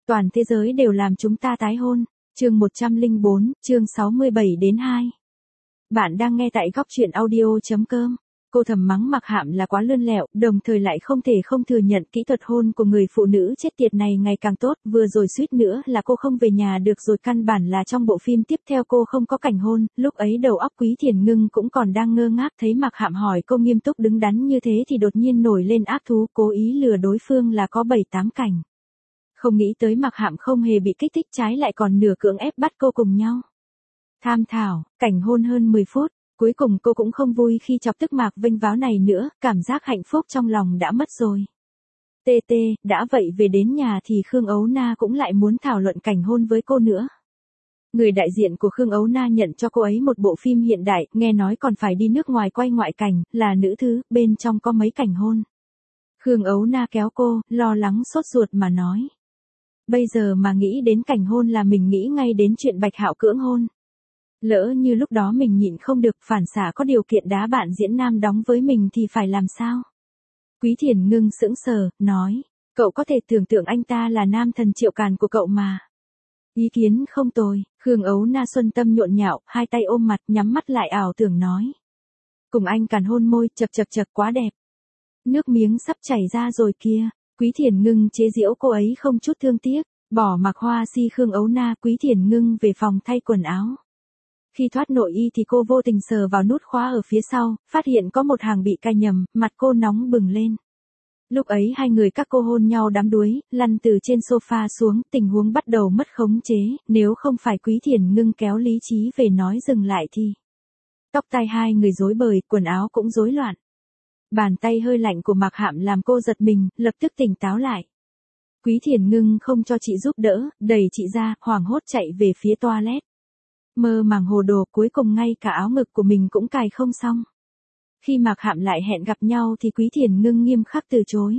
Toàn thế giới đều làm chúng ta tái hôn. Chương 104, chương 67-2. Bạn đang nghe tại góc truyện audio.com. Cô thầm mắng Mạc Hạm là quá lươn lẹo, đồng thời lại không thể không thừa nhận kỹ thuật hôn của người phụ nữ chết tiệt này ngày càng tốt, vừa rồi suýt nữa là cô không về nhà được rồi, căn bản là trong bộ phim tiếp theo cô không có cảnh hôn, lúc ấy đầu óc Quý Thiền Ngưng cũng còn đang ngơ ngác, thấy Mạc Hạm hỏi cô nghiêm túc đứng đắn như thế thì đột nhiên nổi lên ác thú, cố ý lừa đối phương là có 7-8 cảnh. Không nghĩ tới Mạc Hạm không hề bị kích thích, trái lại còn nửa cưỡng ép bắt cô cùng nhau tham thảo, cảnh hôn hơn 10 phút. Cuối cùng cô cũng không vui khi chọc tức Mạc Vênh Váo này nữa, cảm giác hạnh phúc trong lòng đã mất rồi. TT, đã vậy về đến nhà thì Khương Ấu Na cũng lại muốn thảo luận cảnh hôn với cô nữa. Người đại diện của Khương Ấu Na nhận cho cô ấy một bộ phim hiện đại, nghe nói còn phải đi nước ngoài quay ngoại cảnh, là nữ thứ, bên trong có mấy cảnh hôn. Khương Ấu Na kéo cô, lo lắng sốt ruột mà nói. Bây giờ mà nghĩ đến cảnh hôn là mình nghĩ ngay đến chuyện Bạch Hạo cưỡng hôn. Lỡ như lúc đó mình nhịn không được, phản xạ có điều kiện đá bạn diễn nam đóng với mình thì phải làm sao? Quý Thiền Ngưng sững sờ, nói, cậu có thể tưởng tượng anh ta là nam thần Triệu Càn của cậu mà. Ý kiến không tồi. Khương Ấu Na xuân tâm nhộn nhạo, hai tay ôm mặt nhắm mắt lại ảo tưởng nói. Cùng anh Càn hôn môi, chật quá đẹp. Nước miếng sắp chảy ra rồi kia. Quý Thiền Ngưng chế giễu cô ấy không chút thương tiếc, bỏ mặc hoa si Khương Ấu Na. Quý Thiền Ngưng về phòng thay quần áo. Khi thoát nội y thì cô vô tình sờ vào nút khóa ở phía sau, phát hiện có một hàng bị cài nhầm, mặt cô nóng bừng lên. Lúc ấy hai người các cô hôn nhau đắm đuối, lăn từ trên sofa xuống, tình huống bắt đầu mất khống chế, nếu không phải Quý Thiền Ngưng kéo lý trí về nói dừng lại thì. Tóc tai hai người rối bời, quần áo cũng rối loạn. Bàn tay hơi lạnh của Mạc Hạm làm cô giật mình, lập tức tỉnh táo lại. Quý Thiền Ngưng không cho chị giúp đỡ, đẩy chị ra, hoảng hốt chạy về phía toilet. Mơ màng hồ đồ, cuối cùng ngay cả áo ngực của mình cũng cài không xong. Khi Mạc Hạm lại hẹn gặp nhau thì Quý Thiền Ngưng nghiêm khắc từ chối.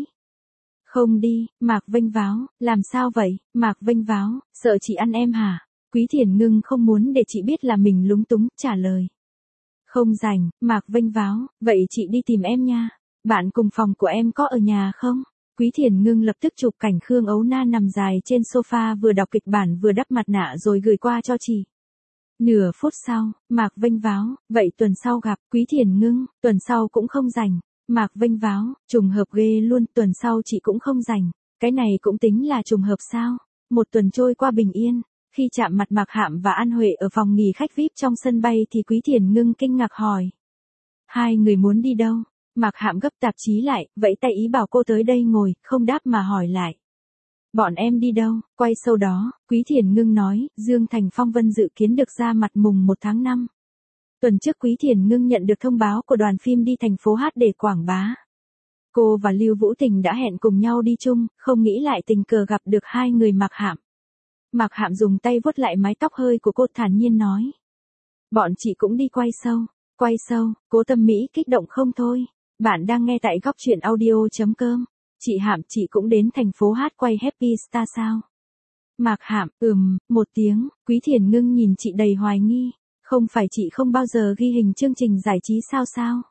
Không đi. Mạc Vênh Váo, làm sao vậy? Mạc Vênh Váo, sợ chị ăn em hả? Quý Thiền Ngưng không muốn để chị biết là mình lúng túng, trả lời. Không rảnh. Mạc Vênh Váo, vậy chị đi tìm em nha. Bạn cùng phòng của em có ở nhà không? Quý Thiền Ngưng lập tức chụp cảnh Khương Ấu Na nằm dài trên sofa vừa đọc kịch bản vừa đắp mặt nạ rồi gửi qua cho chị. Nửa phút sau, Mạc Vênh Váo, vậy tuần sau gặp. Quý Thiền Ngưng, tuần sau cũng không rảnh. Mạc Vênh Váo, trùng hợp ghê luôn, tuần sau chị cũng không rảnh. Cái này cũng tính là trùng hợp sao? Một tuần trôi qua bình yên. Khi chạm mặt Mạc Hạm và An Huệ ở phòng nghỉ khách VIP trong sân bay thì Quý Thiền Ngưng kinh ngạc hỏi. Hai người muốn đi đâu? Mạc Hạm gấp tạp chí lại, vẫy tay ý bảo cô tới đây ngồi, không đáp mà hỏi lại. Bọn em đi đâu? Quay sau đó, Quý Thiền Ngưng nói, Dương Thành Phong Vân dự kiến được ra mặt mùng 1 tháng 5. Tuần trước Quý Thiền Ngưng nhận được thông báo của đoàn phim đi thành phố Hát để quảng bá. Cô và Lưu Vũ Tình đã hẹn cùng nhau đi chung, không nghĩ lại tình cờ gặp được hai người Mạc Hạm. Mạc Hạm dùng tay vuốt lại mái tóc hơi của cô, thản nhiên nói. Bọn chị cũng đi quay show. Quay show, Cố Tâm Mỹ kích động không thôi. Bạn đang nghe tại góc truyện audio.com. Chị Hạm, chị cũng đến thành phố Hát quay Happy Star sao? Mạc Hạm, một tiếng. Quý Thiền Ngưng nhìn chị đầy hoài nghi. Không phải chị không bao giờ ghi hình chương trình giải trí sao?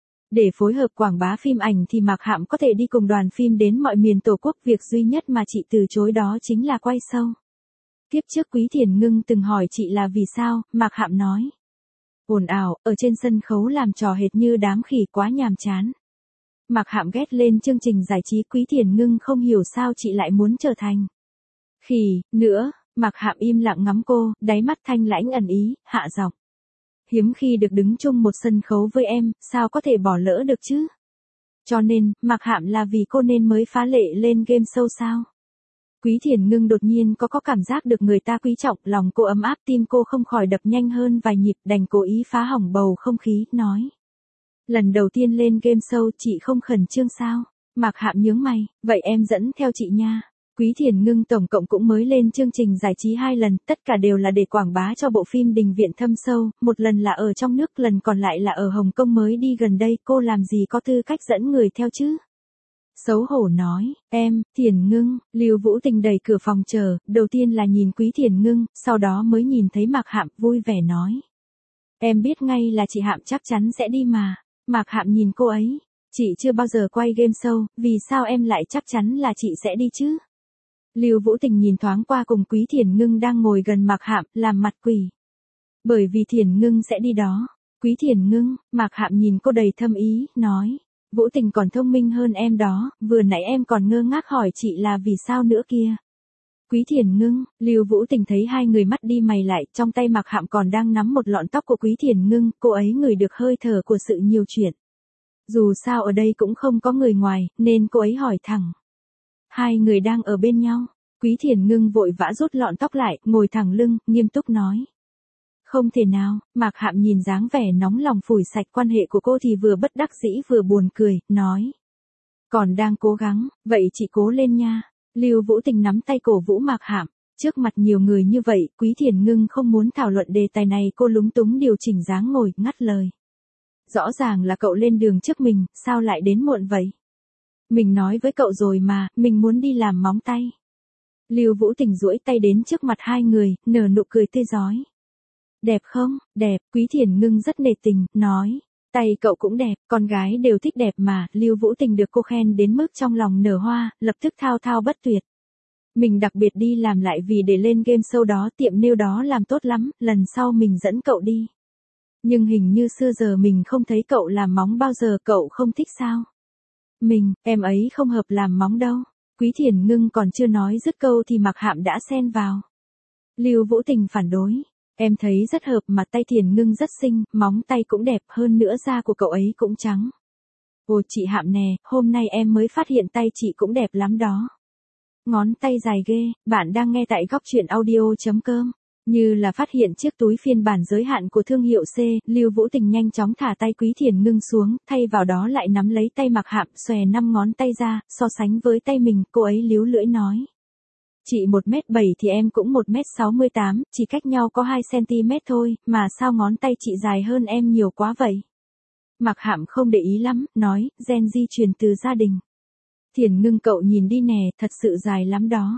Để phối hợp quảng bá phim ảnh thì Mạc Hạm có thể đi cùng đoàn phim đến mọi miền Tổ quốc, việc duy nhất mà chị từ chối đó chính là quay show. Kiếp trước Quý Thiền Ngưng từng hỏi chị là vì sao, Mạc Hạm nói. Ồn ào, ở trên sân khấu làm trò hệt như đám khỉ, quá nhàm chán. Mạc Hạm ghét lên chương trình giải trí. Quý Thiền Ngưng không hiểu sao chị lại muốn trở thành khỉ nữa. Mạc Hạm im lặng ngắm cô, đáy mắt thanh lãnh ẩn ý, hạ giọng. Hiếm khi được đứng chung một sân khấu với em, sao có thể bỏ lỡ được chứ? Cho nên, Mạc Hạm là vì cô nên mới phá lệ lên game show sao? Quý Thiền Ngưng đột nhiên có cảm giác được người ta quý trọng, lòng cô ấm áp, tim cô không khỏi đập nhanh hơn vài nhịp, đành cố ý phá hỏng bầu không khí, nói. Lần đầu tiên lên game show chị không khẩn trương sao? Mạc Hạm nhướng mày, vậy em dẫn theo chị nha. Quý Thiền Ngưng tổng cộng cũng mới lên chương trình giải trí 2 lần, tất cả đều là để quảng bá cho bộ phim Đình Viện Thâm Sâu, một lần là ở trong nước, lần còn lại là ở Hồng Kông mới đi gần đây, cô làm gì có tư cách dẫn người theo chứ? Xấu hổ nói, em, Thiền Ngưng. Lưu Vũ Tình đẩy cửa phòng chờ, đầu tiên là nhìn Quý Thiền Ngưng, sau đó mới nhìn thấy Mạc Hạm, vui vẻ nói. Em biết ngay là chị Hạm chắc chắn sẽ đi mà. Mạc Hạm nhìn cô ấy, chị chưa bao giờ quay game show, vì sao em lại chắc chắn là chị sẽ đi chứ? Lưu Vũ Tình nhìn thoáng qua cùng Quý Thiền Ngưng đang ngồi gần Mạc Hạm, làm mặt quỷ. Bởi vì Thiền Ngưng sẽ đi đó. Quý Thiền Ngưng, Mạc Hạm nhìn cô đầy thâm ý, nói. Vũ Tình còn thông minh hơn em đó, vừa nãy em còn ngơ ngác hỏi chị là vì sao nữa kia. Quý Thiền Ngưng, Lưu Vũ Tình thấy hai người mắt đi mày lại, trong tay Mạc Hạm còn đang nắm một lọn tóc của Quý Thiền Ngưng, cô ấy ngửi được hơi thở của sự nhiều chuyện. Dù sao ở đây cũng không có người ngoài, nên cô ấy hỏi thẳng. Hai người đang ở bên nhau, Quý Thiền Ngưng vội vã rút lọn tóc lại, ngồi thẳng lưng, nghiêm túc nói. Không thể nào, Mạc Hạm nhìn dáng vẻ nóng lòng phủi sạch quan hệ của cô thì vừa bất đắc dĩ vừa buồn cười, nói. Còn đang cố gắng, vậy chị cố lên nha. Lưu Vũ Tình nắm tay cổ vũ Mạc Hạm, trước mặt nhiều người như vậy, Quý Thiền Ngưng không muốn thảo luận đề tài này, cô lúng túng điều chỉnh dáng ngồi, ngắt lời. Rõ ràng là cậu lên đường trước mình, sao lại đến muộn vậy? Mình nói với cậu rồi mà, mình muốn đi làm móng tay. Lưu Vũ Tình duỗi tay đến trước mặt hai người, nở nụ cười tươi rói. Đẹp không? Đẹp, Quý Thiền Ngưng rất nể tình, nói. Tay cậu cũng đẹp, con gái đều thích đẹp mà, Lưu Vũ Tình được cô khen đến mức trong lòng nở hoa, lập tức thao thao bất tuyệt. Mình đặc biệt đi làm lại vì để lên game show đó, tiệm nail đó làm tốt lắm, lần sau mình dẫn cậu đi. Nhưng hình như xưa giờ mình không thấy cậu làm móng bao giờ, cậu không thích sao? Em ấy không hợp làm móng đâu. Quý Thiền Ngưng còn chưa nói dứt câu thì Mạc Hạm đã xen vào. Lưu Vũ Tình phản đối. Em thấy rất hợp mà tay Thiền Ngưng rất xinh, móng tay cũng đẹp hơn nữa da của cậu ấy cũng trắng. Ồ chị Hạm nè, hôm nay em mới phát hiện tay chị cũng đẹp lắm đó. Ngón tay dài ghê, bạn đang nghe tại góc truyện audio.com. Như là phát hiện chiếc túi phiên bản giới hạn của thương hiệu C, Lưu Vũ Tình nhanh chóng thả tay Quý Thiền Ngưng xuống, thay vào đó lại nắm lấy tay Mạc Hạm, xòe 5 ngón tay ra, so sánh với tay mình, cô ấy líu lưỡi nói. Chị 1m7 thì em cũng 1m68, chỉ cách nhau có 2cm thôi, mà sao ngón tay chị dài hơn em nhiều quá vậy? Mạc Hạm không để ý lắm, nói, gen di truyền từ gia đình. Thiền Ngưng cậu nhìn đi nè, thật sự dài lắm đó.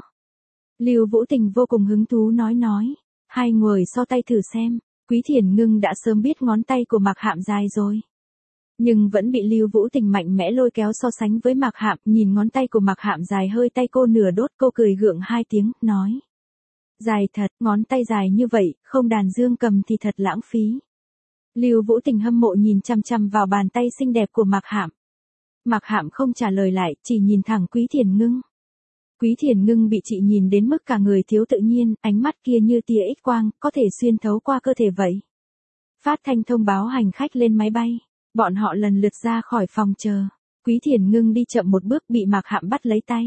Lưu Vũ Tình vô cùng hứng thú nói. Hai người so tay thử xem, Quý Thiền Ngưng đã sớm biết ngón tay của Mạc Hạm dài rồi. Nhưng vẫn bị Lưu Vũ Tình mạnh mẽ lôi kéo so sánh với Mạc Hạm, nhìn ngón tay của Mạc Hạm dài hơi tay cô nửa đốt, cô cười gượng hai tiếng, nói. Dài thật, ngón tay dài như vậy, không đàn dương cầm thì thật lãng phí. Lưu Vũ Tình hâm mộ nhìn chăm chăm vào bàn tay xinh đẹp của Mạc Hạm. Mạc Hạm không trả lời lại, chỉ nhìn thẳng Quý Thiền Ngưng. Quý Thiền Ngưng bị chị nhìn đến mức cả người thiếu tự nhiên, ánh mắt kia như tia X quang, có thể xuyên thấu qua cơ thể vậy. Phát thanh thông báo hành khách lên máy bay. Bọn họ lần lượt ra khỏi phòng chờ. Quý Thiền Ngưng đi chậm một bước bị Mạc Hạm bắt lấy tay.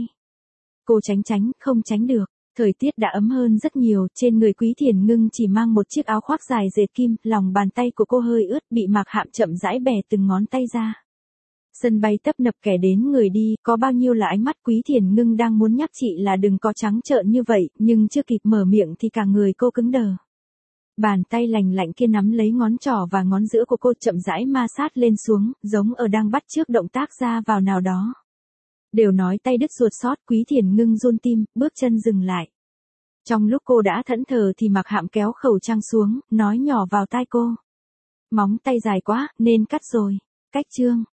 Cô tránh, không tránh được. Thời tiết đã ấm hơn rất nhiều, trên người Quý Thiền Ngưng chỉ mang một chiếc áo khoác dài dệt kim, lòng bàn tay của cô hơi ướt, bị Mạc Hạm chậm rãi bẻ từng ngón tay ra. Sân bay tấp nập kẻ đến người đi, có bao nhiêu là ánh mắt. Quý Thiền Ngưng đang muốn nhắc chị là đừng có trắng trợn như vậy, nhưng chưa kịp mở miệng thì cả người cô cứng đờ. Bàn tay lành lạnh kia nắm lấy ngón trỏ và ngón giữa của cô, chậm rãi ma sát lên xuống, giống ở đang bắt chước động tác ra vào nào đó. Đều nói tay đứt ruột xót, Quý Thiền Ngưng run tim, bước chân dừng lại. Trong lúc cô đã thẫn thờ thì Mạc Hạm kéo khẩu trang xuống, nói nhỏ vào tai cô. Móng tay dài quá, nên cắt rồi. Cách chương.